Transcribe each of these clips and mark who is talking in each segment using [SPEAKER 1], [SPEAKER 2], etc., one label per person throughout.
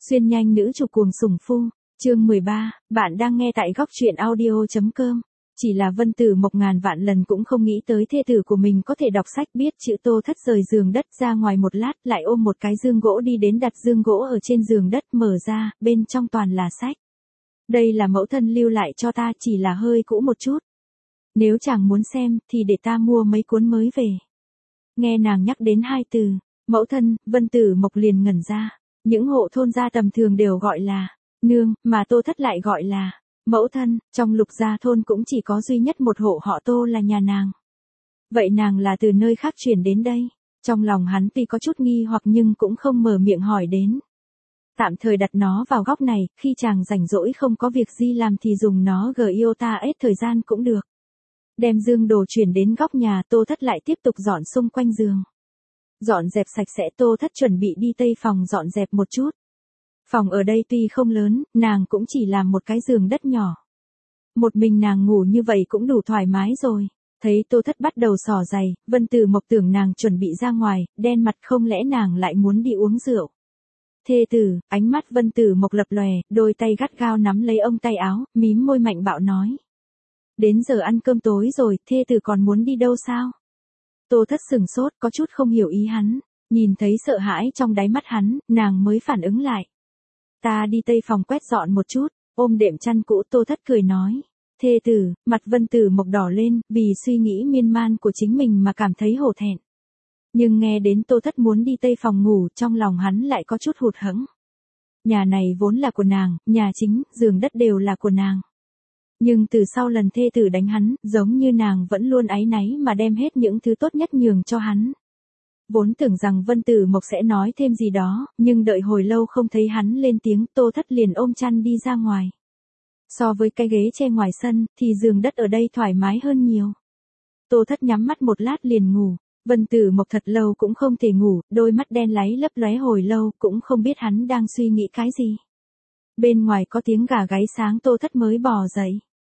[SPEAKER 1] Xuyên nhanh nữ chủ cuồng sủng phu, chương 13, bạn đang nghe tại góc truyện audio.com. Chỉ là Vân Tử Mộc ngàn vạn lần cũng không nghĩ tới thê tử của mình có thể đọc sách biết chữ Tô Thất rời giường đất ra ngoài một lát lại ôm một cái dương gỗ đi đến đặt dương gỗ ở trên giường đất mở ra, bên trong toàn là sách. Đây là mẫu thân lưu lại cho ta chỉ là hơi cũ một chút. Nếu chàng muốn xem thì để ta mua mấy cuốn mới về. Nghe nàng nhắc đến hai từ, mẫu thân, Vân Tử Mộc liền ngẩn ra. Những hộ thôn gia tầm thường đều gọi là nương, mà Tô Thất lại gọi là mẫu thân, trong Lục gia thôn cũng chỉ có duy nhất một hộ họ Tô là nhà nàng. Vậy nàng là từ nơi khác chuyển đến đây? Trong lòng hắn tuy có chút nghi hoặc nhưng cũng không mở miệng hỏi đến. Tạm thời đặt nó vào góc này, khi chàng rảnh rỗi không có việc gì làm thì dùng nó giota hết thời gian cũng được. Đem dương đồ chuyển đến góc nhà, Tô Thất lại tiếp tục dọn xung quanh giường. Dọn dẹp sạch sẽ, Tô Thất chuẩn bị đi tây phòng dọn dẹp một chút. Phòng ở đây tuy không lớn, nàng cũng chỉ làm một cái giường đất nhỏ. Một mình nàng ngủ như vậy cũng đủ thoải mái rồi. Thấy Tô Thất bắt đầu xỏ giày, Vân Tử Mộc tưởng nàng chuẩn bị ra ngoài, đen mặt không lẽ nàng lại muốn đi uống rượu. Thê tử, ánh mắt Vân Tử Mộc lập lòe, đôi tay gắt gao nắm lấy ông tay áo, mím môi mạnh bạo nói. Đến giờ ăn cơm tối rồi, thê tử còn muốn đi đâu sao? Tô Thất sừng sốt, có chút không hiểu ý hắn, nhìn thấy sợ hãi trong đáy mắt hắn, nàng mới phản ứng lại. Ta đi tây phòng quét dọn một chút, ôm đệm chăn cũ, Tô Thất cười nói. Thê tử, mặt Vân Tử Mộc đỏ lên, vì suy nghĩ miên man của chính mình mà cảm thấy hổ thẹn. Nhưng nghe đến Tô Thất muốn đi tây phòng ngủ, trong lòng hắn lại có chút hụt hẫng. Nhà này vốn là của nàng, nhà chính, giường đất đều là của nàng. Nhưng từ sau lần thê tử đánh hắn, giống như nàng vẫn luôn áy náy mà đem hết những thứ tốt nhất nhường cho hắn. Vốn tưởng rằng Vân Tử Mộc sẽ nói thêm gì đó, nhưng đợi hồi lâu không thấy hắn lên tiếng, Tô Thất liền ôm chăn đi ra ngoài. So với cái ghế che ngoài sân, thì giường đất ở đây thoải mái hơn nhiều. Tô Thất nhắm mắt một lát liền ngủ, Vân Tử Mộc thật lâu cũng không thể ngủ, đôi mắt đen láy lấp lóe hồi lâu cũng không biết hắn đang suy nghĩ cái gì. Bên ngoài có tiếng gà gáy sáng, Tô Thất mới bò dậy.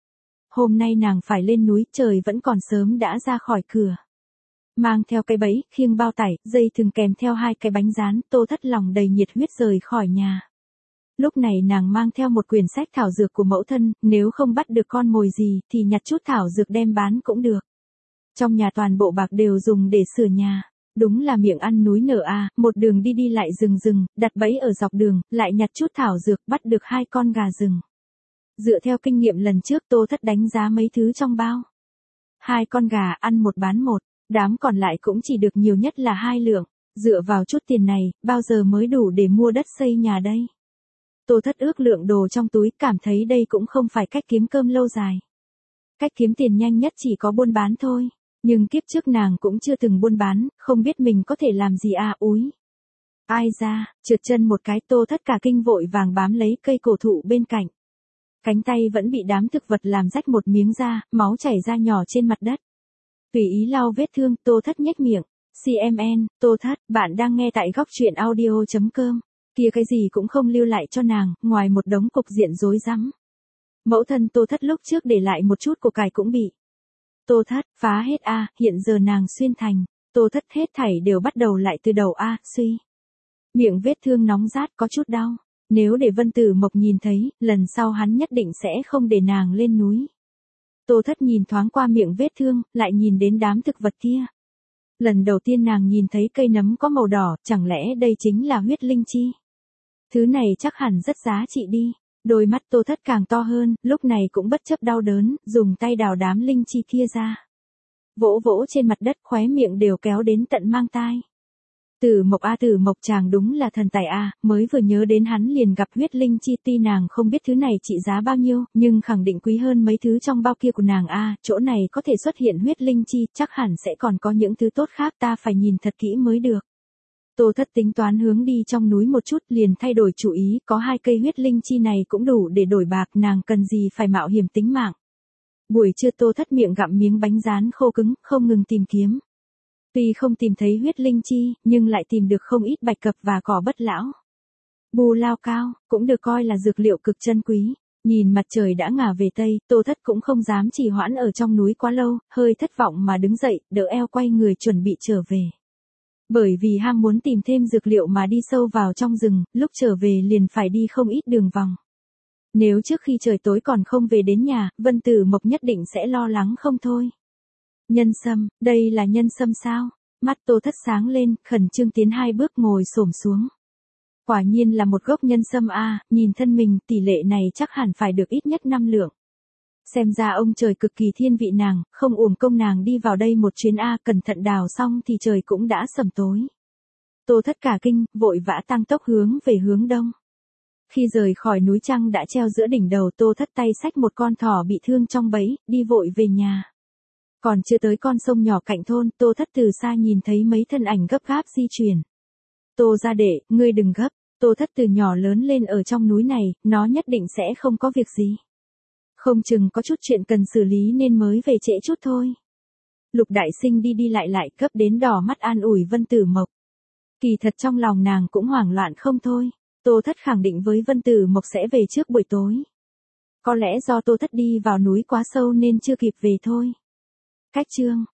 [SPEAKER 1] Hôm nay nàng phải lên núi, trời vẫn còn sớm đã ra khỏi cửa. Mang theo cái bẫy, khiêng bao tải, dây thừng kèm theo hai cái bánh rán, Tô Thất lòng đầy nhiệt huyết rời khỏi nhà. Lúc này nàng mang theo một quyển sách thảo dược của mẫu thân, nếu không bắt được con mồi gì thì nhặt chút thảo dược đem bán cũng được. Trong nhà toàn bộ bạc đều dùng để sửa nhà. Đúng là miệng ăn núi nở a, một đường đi đi lại rừng, đặt bẫy ở dọc đường, lại nhặt chút thảo dược, bắt được 2 con gà rừng. Dựa theo kinh nghiệm lần trước, Tô Thất đánh giá mấy thứ trong bao. 2 con gà ăn một bán một, đám còn lại cũng chỉ được nhiều nhất là 2 lượng. Dựa vào chút tiền này, bao giờ mới đủ để mua đất xây nhà đây? Tô Thất ước lượng đồ trong túi, cảm thấy đây cũng không phải cách kiếm cơm lâu dài. Cách kiếm tiền nhanh nhất chỉ có buôn bán thôi. Nhưng kiếp trước nàng cũng chưa từng buôn bán, không biết mình có thể làm gì à úi. Ai ra, trượt chân một cái, Tô Thất cả kinh vội vàng bám lấy cây cổ thụ bên cạnh. Cánh tay vẫn bị đám thực vật làm rách một miếng da, máu chảy ra nhỏ trên mặt đất. Tùy ý lau vết thương, Tô Thất nhếch miệng. CMN, Tô Thất, bạn đang nghe tại góc truyện audio.com. Kia cái gì cũng không lưu lại cho nàng, ngoài một đống cục diện rối rắm. Mẫu thân Tô Thất lúc trước để lại một chút của cải cũng bị. Tô Thất, phá hết a, hiện giờ nàng xuyên thành. Tô Thất hết thảy đều bắt đầu lại từ đầu a, suy. Miệng vết thương nóng rát có chút đau. Nếu để Vân Tử Mộc nhìn thấy, lần sau hắn nhất định sẽ không để nàng lên núi. Tô Thất nhìn thoáng qua miệng vết thương, lại nhìn đến đám thực vật kia. Lần đầu tiên nàng nhìn thấy cây nấm có màu đỏ, chẳng lẽ đây chính là huyết linh chi? Thứ này chắc hẳn rất giá trị đi. Đôi mắt Tô Thất càng to hơn, lúc này cũng bất chấp đau đớn, dùng tay đào đám linh chi kia ra. Vỗ vỗ trên mặt đất, khóe miệng đều kéo đến tận mang tai. Tử Mộc a, Tử Mộc chàng đúng là thần tài a, mới vừa nhớ đến hắn liền gặp huyết linh chi, tuy nàng không biết thứ này trị giá bao nhiêu, nhưng khẳng định quý hơn mấy thứ trong bao kia của nàng a, chỗ này có thể xuất hiện huyết linh chi, chắc hẳn sẽ còn có những thứ tốt khác, ta phải nhìn thật kỹ mới được. Tô Thất tính toán hướng đi trong núi một chút, liền thay đổi chủ ý, có 2 cây huyết linh chi này cũng đủ để đổi bạc, nàng cần gì phải mạo hiểm tính mạng. Buổi trưa Tô Thất miệng gặm miếng bánh rán khô cứng, không ngừng tìm kiếm. Tuy không tìm thấy huyết linh chi, nhưng lại tìm được không ít bạch cập và cỏ bất lão. Bù lao cao, cũng được coi là dược liệu cực chân quý. Nhìn mặt trời đã ngả về tây, Tô Thất cũng không dám trì hoãn ở trong núi quá lâu, hơi thất vọng mà đứng dậy, đỡ eo quay người chuẩn bị trở về. Bởi vì ham muốn tìm thêm dược liệu mà đi sâu vào trong rừng, lúc trở về liền phải đi không ít đường vòng. Nếu trước khi trời tối còn không về đến nhà, Vân Tử Mộc nhất định sẽ lo lắng không thôi. Nhân sâm, đây là nhân sâm sao? Mắt Tô Thất sáng lên, khẩn trương tiến 2 bước ngồi xổm xuống. Quả nhiên là một gốc nhân sâm a, nhìn thân mình, tỷ lệ này chắc hẳn phải được ít nhất 5 lượng. Xem ra ông trời cực kỳ thiên vị nàng, không uổng công nàng đi vào đây một chuyến a, cẩn thận đào xong thì trời cũng đã sầm tối. Tô Thất cả kinh, vội vã tăng tốc hướng về hướng đông. Khi rời khỏi núi trăng đã treo giữa đỉnh đầu, Tô Thất tay xách một con thỏ bị thương trong bẫy, đi vội về nhà. Còn chưa tới con sông nhỏ cạnh thôn, Tô Thất từ xa nhìn thấy mấy thân ảnh gấp gáp di chuyển. Tô gia đệ, ngươi đừng gấp, Tô Thất từ nhỏ lớn lên ở trong núi này, nó nhất định sẽ không có việc gì. Không chừng có chút chuyện cần xử lý nên mới về trễ chút thôi. Lục Đại Sinh đi đi lại cấp đến đỏ mắt an ủi Vân Tử Mộc. Kỳ thật trong lòng nàng cũng hoảng loạn không thôi. Tô Thất khẳng định với Vân Tử Mộc sẽ về trước buổi tối. Có lẽ do Tô Thất đi vào núi quá sâu nên chưa kịp về thôi. Cách chương